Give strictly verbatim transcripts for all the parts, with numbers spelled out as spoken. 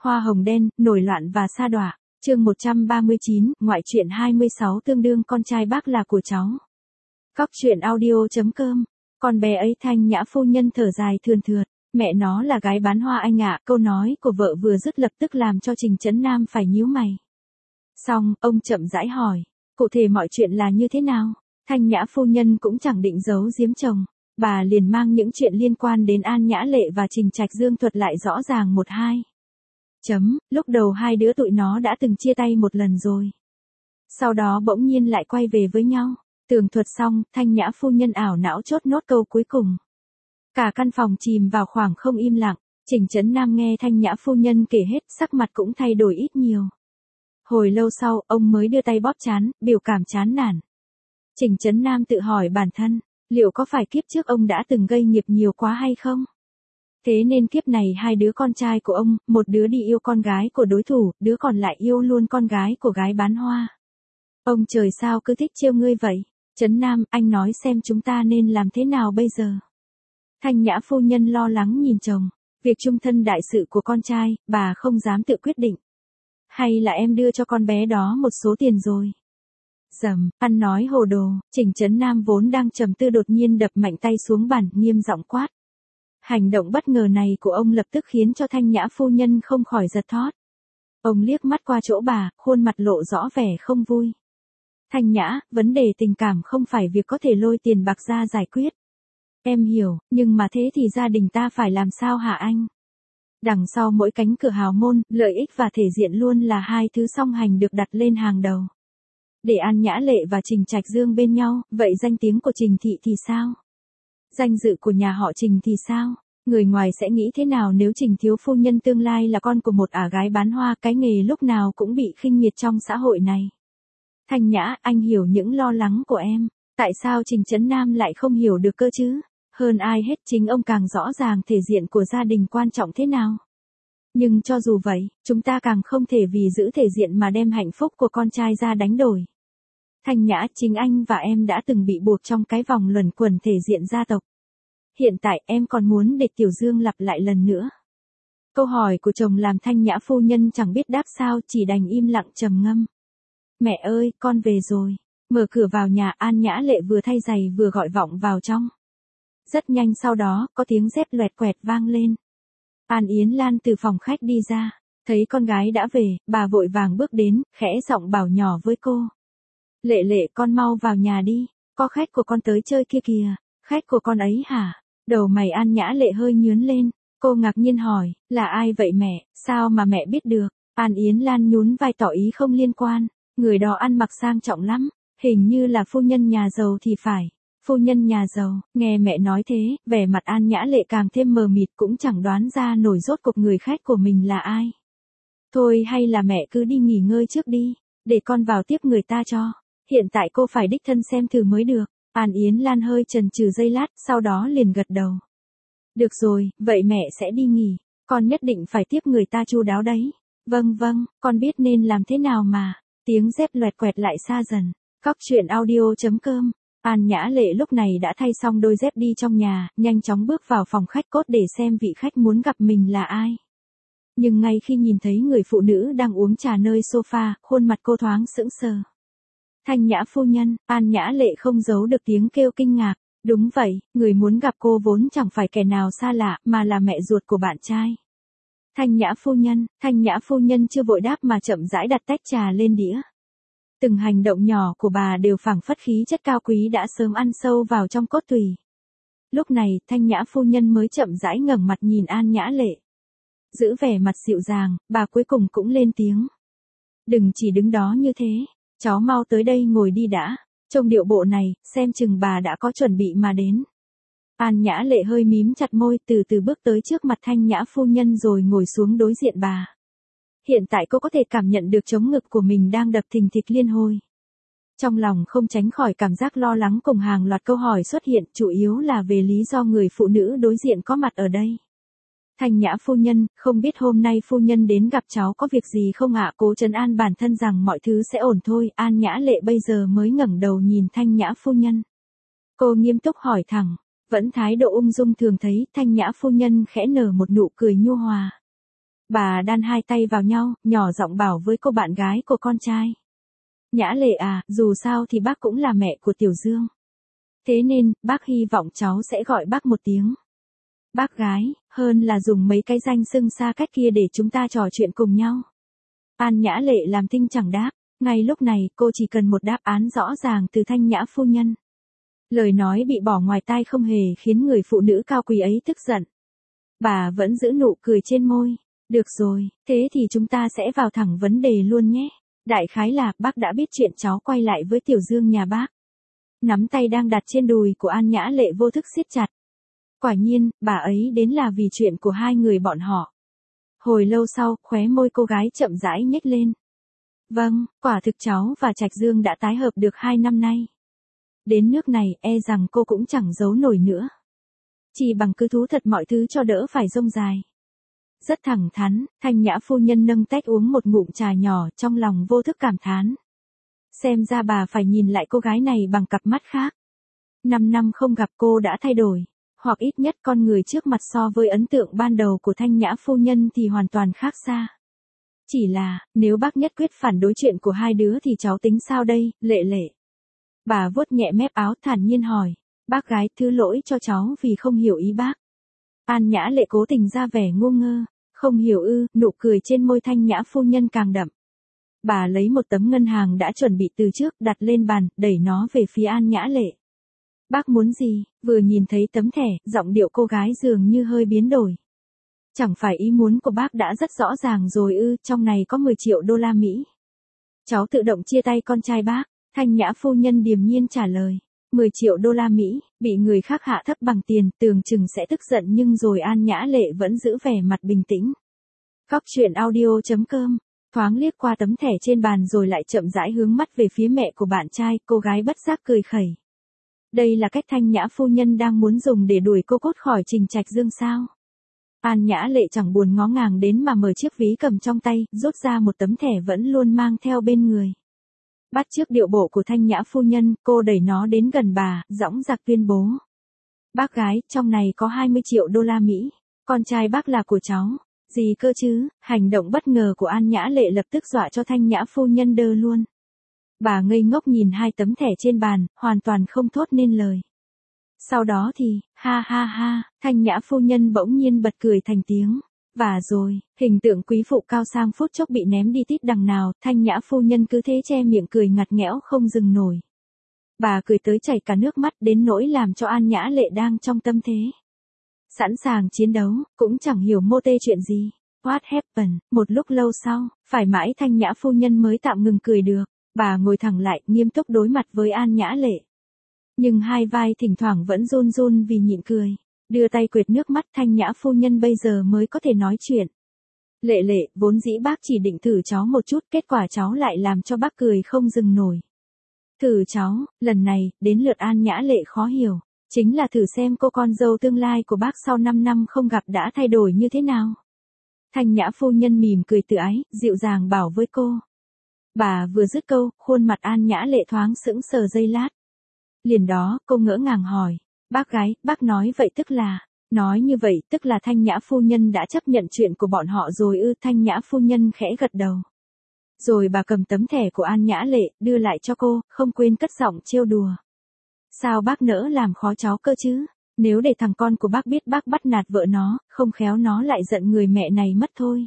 Hoa hồng đen, nổi loạn và sa đọa. Chương một trăm ba mươi chín, ngoại truyện hai mươi sáu tương đương con trai bác là của cháu. Cóc truyện audio chấm com. Con bé ấy Thanh Nhã phu nhân thở dài thườn thượt, mẹ nó là gái bán hoa anh ạ. Câu nói của vợ vừa dứt lập tức làm cho Trình Chấn Nam phải nhíu mày. Xong, ông chậm rãi hỏi, cụ thể mọi chuyện là như thế nào? Thanh Nhã phu nhân cũng chẳng định giấu giếm chồng, bà liền mang những chuyện liên quan đến An Nhã Lệ và Trình Trạch Dương thuật lại rõ ràng một hai. Chấm, lúc đầu hai đứa tụi nó đã từng chia tay một lần rồi. Sau đó bỗng nhiên lại quay về với nhau. Tường thuật xong, Thanh Nhã phu nhân ảo não chốt nốt câu cuối cùng. Cả căn phòng chìm vào khoảng không im lặng. Trình Chấn Nam nghe Thanh Nhã phu nhân kể hết, sắc mặt cũng thay đổi ít nhiều. Hồi lâu sau, ông mới đưa tay bóp trán, biểu cảm chán nản. Trình Chấn Nam tự hỏi bản thân, liệu có phải kiếp trước ông đã từng gây nghiệp nhiều quá hay không? Thế nên kiếp này hai đứa con trai của ông, một đứa đi yêu con gái của đối thủ, đứa còn lại yêu luôn con gái của gái bán hoa. Ông trời sao cứ thích trêu ngươi vậy? Chấn Nam, anh nói xem chúng ta nên làm thế nào bây giờ? Thanh Nhã phu nhân lo lắng nhìn chồng, việc chung thân đại sự của con trai, bà không dám tự quyết định. Hay là em đưa cho con bé đó một số tiền rồi? Dầm, ăn nói hồ đồ. Trình Chấn Nam vốn đang trầm tư đột nhiên đập mạnh tay xuống bàn, nghiêm giọng quát. Hành động bất ngờ này của ông lập tức khiến cho Thanh Nhã phu nhân không khỏi giật thót. Ông liếc mắt qua chỗ bà, khuôn mặt lộ rõ vẻ không vui. Thanh Nhã, vấn đề tình cảm không phải việc có thể lôi tiền bạc ra giải quyết. Em hiểu, nhưng mà thế thì gia đình ta phải làm sao hả anh? Đằng sau mỗi cánh cửa hào môn, lợi ích và thể diện luôn là hai thứ song hành được đặt lên hàng đầu. Để An Nhã Lệ và Trình Trạch Dương bên nhau, vậy danh tiếng của Trình thị thì sao? Danh dự của nhà họ Trình thì sao? Người ngoài sẽ nghĩ thế nào nếu Trình thiếu phu nhân tương lai là con của một ả gái bán hoa, cái nghề lúc nào cũng bị khinh miệt trong xã hội này? Thanh Nhã, anh hiểu những lo lắng của em. Tại sao Trình Chấn Nam lại không hiểu được cơ chứ? Hơn ai hết chính ông càng rõ ràng thể diện của gia đình quan trọng thế nào. Nhưng cho dù vậy, chúng ta càng không thể vì giữ thể diện mà đem hạnh phúc của con trai ra đánh đổi. Thanh Nhã, chính anh và em đã từng bị buộc trong cái vòng luẩn quẩn thể diện gia tộc. Hiện tại em còn muốn để Tiểu Dương lặp lại lần nữa. Câu hỏi của chồng làm Thanh Nhã phu nhân chẳng biết đáp sao, chỉ đành im lặng trầm ngâm. Mẹ ơi, con về rồi. Mở cửa vào nhà, An Nhã Lệ vừa thay giày vừa gọi vọng vào trong. Rất nhanh sau đó, có tiếng dép loẹt quẹt vang lên. An Yến Lan từ phòng khách đi ra, thấy con gái đã về, bà vội vàng bước đến, khẽ giọng bảo nhỏ với cô. Lệ Lệ, con mau vào nhà đi, có khách của con tới chơi kia kìa. Khách của con ấy hả? Đầu mày An Nhã Lệ hơi nhướng lên, cô ngạc nhiên hỏi, là ai vậy mẹ, sao mà mẹ biết được? An Yến Lan nhún vai tỏ ý không liên quan, người đó ăn mặc sang trọng lắm, hình như là phu nhân nhà giàu thì phải. Phu nhân nhà giàu, nghe mẹ nói thế, vẻ mặt An Nhã Lệ càng thêm mờ mịt, cũng chẳng đoán ra nổi rốt cuộc người khách của mình là ai. Thôi hay là mẹ cứ đi nghỉ ngơi trước đi, để con vào tiếp người ta cho. Hiện tại cô phải đích thân xem thử mới được. An Yến Lan hơi chần chừ giây lát, sau đó liền gật đầu. Được rồi, vậy mẹ sẽ đi nghỉ, con nhất định phải tiếp người ta chu đáo đấy. Vâng vâng, con biết nên làm thế nào mà. Tiếng dép loẹt quẹt lại xa dần. Cóc truyện audio chấm com. An Nhã Lệ lúc này đã thay xong đôi dép đi trong nhà, nhanh chóng bước vào phòng khách cốt để xem vị khách muốn gặp mình là ai. Nhưng ngay khi nhìn thấy người phụ nữ đang uống trà nơi sofa, khuôn mặt cô thoáng sững sờ. Thanh Nhã phu nhân, An Nhã Lệ không giấu được tiếng kêu kinh ngạc. Đúng vậy, người muốn gặp cô vốn chẳng phải kẻ nào xa lạ, mà là mẹ ruột của bạn trai. Thanh Nhã phu nhân, Thanh Nhã phu nhân chưa vội đáp mà chậm rãi đặt tách trà lên đĩa. Từng hành động nhỏ của bà đều phảng phất khí chất cao quý đã sớm ăn sâu vào trong cốt tủy. Lúc này, Thanh Nhã phu nhân mới chậm rãi ngẩng mặt nhìn An Nhã Lệ. Giữ vẻ mặt dịu dàng, bà cuối cùng cũng lên tiếng. Đừng chỉ đứng đó như thế, cháu mau tới đây ngồi đi đã. Trông điệu bộ này, xem chừng bà đã có chuẩn bị mà đến. An Nhã Lệ hơi mím chặt môi, từ từ bước tới trước mặt Thanh Nhã phu nhân rồi ngồi xuống đối diện bà. Hiện tại cô có thể cảm nhận được trống ngực của mình đang đập thình thịch liên hồi. Trong lòng không tránh khỏi cảm giác lo lắng cùng hàng loạt câu hỏi xuất hiện, chủ yếu là về lý do người phụ nữ đối diện có mặt ở đây. Thanh Nhã phu nhân, không biết hôm nay phu nhân đến gặp cháu có việc gì không ạ? Cố trấn an bản thân rằng mọi thứ sẽ ổn thôi. An Nhã Lệ bây giờ mới ngẩng đầu nhìn Thanh Nhã phu nhân. Cô nghiêm túc hỏi thẳng, vẫn thái độ ung dung thường thấy. Thanh Nhã phu nhân khẽ nở một nụ cười nhu hòa. Bà đan hai tay vào nhau, nhỏ giọng bảo với cô bạn gái của con trai. Nhã Lệ à, dù sao thì bác cũng là mẹ của Tiểu Dương. Thế nên, bác hy vọng cháu sẽ gọi bác một tiếng bác gái, hơn là dùng mấy cái danh xưng xa cách kia để chúng ta trò chuyện cùng nhau. An Nhã Lệ làm thinh chẳng đáp, ngay lúc này cô chỉ cần một đáp án rõ ràng từ Thanh Nhã phu nhân. Lời nói bị bỏ ngoài tai không hề khiến người phụ nữ cao quý ấy tức giận. Bà vẫn giữ nụ cười trên môi. Được rồi, thế thì chúng ta sẽ vào thẳng vấn đề luôn nhé. Đại khái là bác đã biết chuyện cháu quay lại với Tiểu Dương nhà bác. Nắm tay đang đặt trên đùi của An Nhã Lệ vô thức siết chặt. Quả nhiên, bà ấy đến là vì chuyện của hai người bọn họ. Hồi lâu sau, khóe môi cô gái chậm rãi nhếch lên. Vâng, quả thực cháu và Trạch Dương đã tái hợp được hai năm nay. Đến nước này, e rằng cô cũng chẳng giấu nổi nữa. Chỉ bằng cứ thú thật mọi thứ cho đỡ phải rông dài. Rất thẳng thắn, Thanh Nhã phu nhân nâng tách uống một ngụm trà nhỏ, trong lòng vô thức cảm thán. Xem ra bà phải nhìn lại cô gái này bằng cặp mắt khác. Năm năm không gặp cô đã thay đổi, hoặc ít nhất con người trước mặt so với ấn tượng ban đầu của Thanh Nhã phu nhân thì hoàn toàn khác xa. Chỉ là, nếu bác nhất quyết phản đối chuyện của hai đứa thì cháu tính sao đây, Lệ Lệ? Bà vuốt nhẹ mép áo thản nhiên hỏi. Bác gái, thứ lỗi cho cháu vì không hiểu ý bác. An Nhã Lệ cố tình ra vẻ ngu ngơ. Không hiểu ư, nụ cười trên môi Thanh Nhã phu nhân càng đậm. Bà lấy một tấm ngân hàng đã chuẩn bị từ trước đặt lên bàn, đẩy nó về phía An Nhã Lệ. Bác muốn gì? Vừa nhìn thấy tấm thẻ, giọng điệu cô gái dường như hơi biến đổi. Chẳng phải ý muốn của bác đã rất rõ ràng rồi ư, trong này có mười triệu đô la Mỹ. Cháu tự động chia tay con trai bác. Thanh Nhã phu nhân điềm nhiên trả lời. mười triệu đô la Mỹ, bị người khác hạ thấp bằng tiền, tưởng chừng sẽ tức giận nhưng rồi An Nhã Lệ vẫn giữ vẻ mặt bình tĩnh. Cóc truyện audio chấm com, thoáng liếc qua tấm thẻ trên bàn rồi lại chậm rãi hướng mắt về phía mẹ của bạn trai, cô gái bất giác cười khẩy. Đây là cách Thanh Nhã phu nhân đang muốn dùng để đuổi cô cốt khỏi Trình Trạch Dương sao? An Nhã Lệ chẳng buồn ngó ngàng đến mà mở chiếc ví cầm trong tay, rút ra một tấm thẻ vẫn luôn mang theo bên người. Bắt chước điệu bộ của Thanh Nhã phu nhân, cô đẩy nó đến gần bà, dõng dạc tuyên bố. Bác gái, trong này có hai mươi triệu đô la Mỹ, con trai bác là của cháu. Gì cơ chứ? Hành động bất ngờ của An Nhã Lệ lập tức dọa cho Thanh Nhã phu nhân đơ luôn. Bà ngây ngốc nhìn hai tấm thẻ trên bàn, hoàn toàn không thốt nên lời. Sau đó thì, ha ha ha, Thanh Nhã phu nhân bỗng nhiên bật cười thành tiếng. Và rồi, hình tượng quý phụ cao sang phút chốc bị ném đi tít đằng nào, Thanh Nhã phu nhân cứ thế che miệng cười ngặt nghẽo không dừng nổi. Bà cười tới chảy cả nước mắt đến nỗi làm cho An Nhã Lệ đang trong tâm thế sẵn sàng chiến đấu, cũng chẳng hiểu mô tê chuyện gì. What happened? Một lúc lâu sau, phải mãi Thanh Nhã phu nhân mới tạm ngừng cười được. Bà ngồi thẳng lại, nghiêm túc đối mặt với An Nhã Lệ. Nhưng hai vai thỉnh thoảng vẫn run run vì nhịn cười. Đưa tay quệt nước mắt, Thanh Nhã phu nhân bây giờ mới có thể nói chuyện. Lệ Lệ, vốn dĩ bác chỉ định thử cháu một chút, kết quả cháu lại làm cho bác cười không dừng nổi. Thử cháu, lần này, đến lượt An Nhã Lệ khó hiểu. Chính là thử xem cô con dâu tương lai của bác sau năm năm không gặp đã thay đổi như thế nào. Thanh Nhã phu nhân mỉm cười tự ái, dịu dàng bảo với cô. Bà vừa dứt câu, khuôn mặt An Nhã Lệ thoáng sững sờ giây lát. Liền đó, cô ngỡ ngàng hỏi. Bác gái, bác nói vậy tức là, nói như vậy tức là Thanh Nhã phu nhân đã chấp nhận chuyện của bọn họ rồi ư? Thanh Nhã phu nhân khẽ gật đầu. Rồi bà cầm tấm thẻ của An Nhã Lệ, đưa lại cho cô, không quên cất giọng trêu đùa. Sao bác nỡ làm khó cháu cơ chứ? Nếu để thằng con của bác biết bác bắt nạt vợ nó, không khéo nó lại giận người mẹ này mất thôi.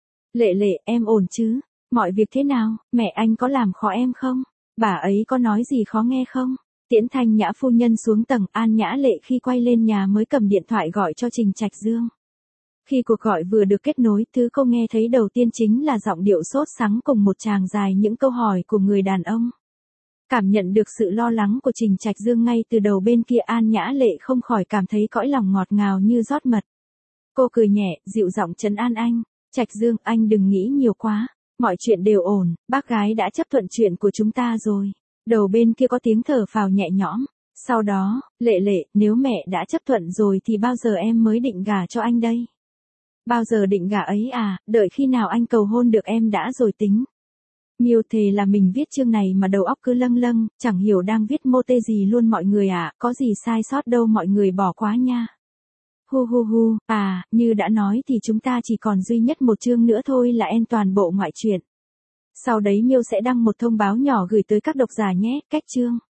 Lệ Lệ, em ổn chứ? Mọi việc thế nào? Mẹ anh có làm khó em không? Bà ấy có nói gì khó nghe không? Tiễn Thanh Nhã phu nhân xuống tầng, An Nhã Lệ khi quay lên nhà mới cầm điện thoại gọi cho Trình Trạch Dương. Khi cuộc gọi vừa được kết nối, thứ cô nghe thấy đầu tiên chính là giọng điệu sốt sắng cùng một tràng dài những câu hỏi của người đàn ông. Cảm nhận được sự lo lắng của Trình Trạch Dương ngay từ đầu bên kia, An Nhã Lệ không khỏi cảm thấy cõi lòng ngọt ngào như rót mật. Cô cười nhẹ, dịu giọng trấn an anh. Trạch Dương, anh đừng nghĩ nhiều quá. Mọi chuyện đều ổn, bác gái đã chấp thuận chuyện của chúng ta rồi. Đầu bên kia có tiếng thở phào nhẹ nhõm. Sau đó, Lệ Lệ, nếu mẹ đã chấp thuận rồi thì bao giờ em mới định gả cho anh đây? Bao giờ định gả ấy à, đợi khi nào anh cầu hôn được em đã rồi tính. Miêu thề là mình viết chương này mà đầu óc cứ lâng lâng, chẳng hiểu đang viết mô tê gì luôn mọi người ạ, à, có gì sai sót đâu mọi người bỏ qua nha. Hu hu hu, à, như đã nói thì chúng ta chỉ còn duy nhất một chương nữa thôi là end toàn bộ ngoại truyện. Sau đấy Miêu sẽ đăng một thông báo nhỏ gửi tới các độc giả nhé, cách chương.